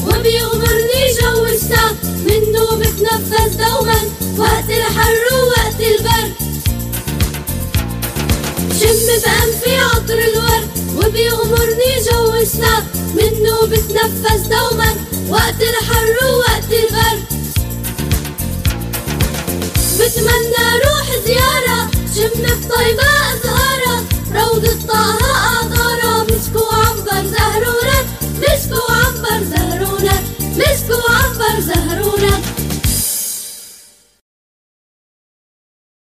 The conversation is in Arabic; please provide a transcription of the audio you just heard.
وبيغمرني جو الشتاء، منه بتنفس دوما وقت الحر ووقت البرد. شم بأنفي عطر الورد وبيغمرني جو الشتاء، منه بتنفس دوما وقت الحر ووقت البرد. بتمنى روح زيارة شم بطيبة أزهارة، روضة طه